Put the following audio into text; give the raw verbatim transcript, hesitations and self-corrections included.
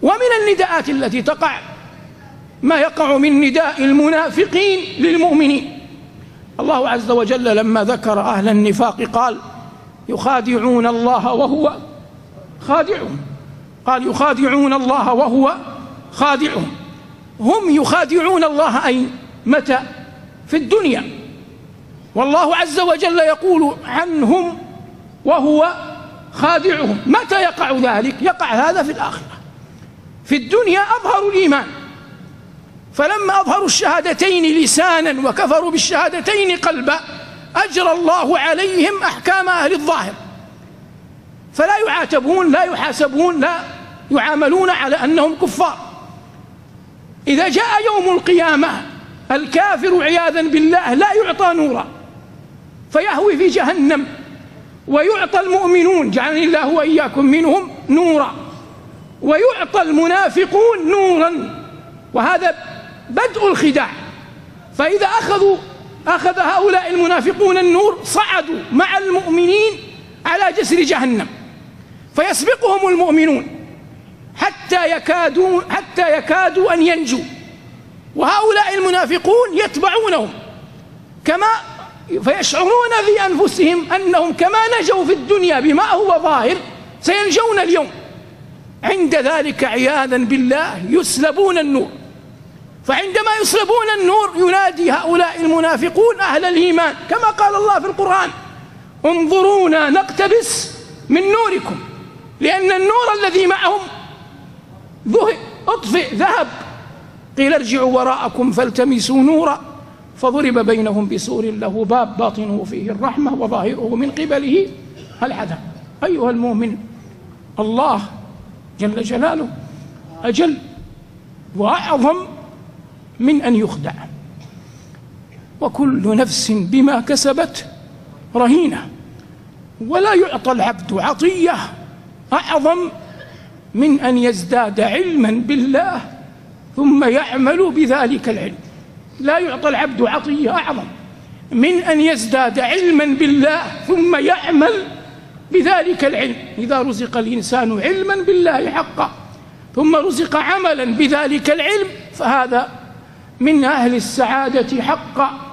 ومن النداءات التي تقع ما يقع من نداء المنافقين للمؤمنين. الله عز وجل لما ذكر أهل النفاق قال يخادعون الله وهو خادعهم، قال يخادعون الله وهو خادعهم. هم يخادعون الله أي متى؟ في الدنيا، والله عز وجل يقول عنهم وهو خادعهم. متى يقع ذلك؟ يقع هذا في الآخرة. في الدنيا أظهروا الإيمان، فلما أظهروا الشهادتين لسانا وكفروا بالشهادتين قلبا أجرى الله عليهم أحكام أهل الظاهر، فلا يعاتبون، لا يحاسبون، لا يعاملون على أنهم كفار. إذا جاء يوم القيامة الكافر عياذا بالله لا يعطى نورا فيهوي في جهنم، ويعطى المؤمنون جعلني الله وإياكم منهم نورا، ويعطى المنافقون نورا، وهذا بدء الخداع. فإذا أخذوا أخذ هؤلاء المنافقون النور صعدوا مع المؤمنين على جسر جهنم، فيسبقهم المؤمنون حتى يكادوا حتى يكادوا أن ينجوا، وهؤلاء المنافقون يتبعونهم كما فيشعرون في أنفسهم أنهم كما نجوا في الدنيا بما هو ظاهر سينجون اليوم. عند ذلك عياذا بالله يسلبون النور، فعندما يسلبون النور ينادي هؤلاء المنافقون أهل الإيمان كما قال الله في القرآن انظرونا نقتبس من نوركم، لأن النور الذي معهم أطفئ ذهب. قيل ارجعوا وراءكم فالتمسوا نورا فضرب بينهم بسور له باب باطنه فيه الرحمة وظاهره من قبله العذاب. أيها المؤمن، الله جل جلاله أجل وأعظم من أن يخدع، وكل نفس بما كسبت رهينة، ولا يعطى العبد عطية أعظم من أن يزداد علما بالله ثم يعمل بذلك العلم. لا يعطى العبد عطية أعظم من أن يزداد علما بالله ثم يعمل بذلك العلم. إذا رزق الإنسان علما بالله حقا ثم رزق عملا بذلك العلم فهذا من أهل السعادة حقا.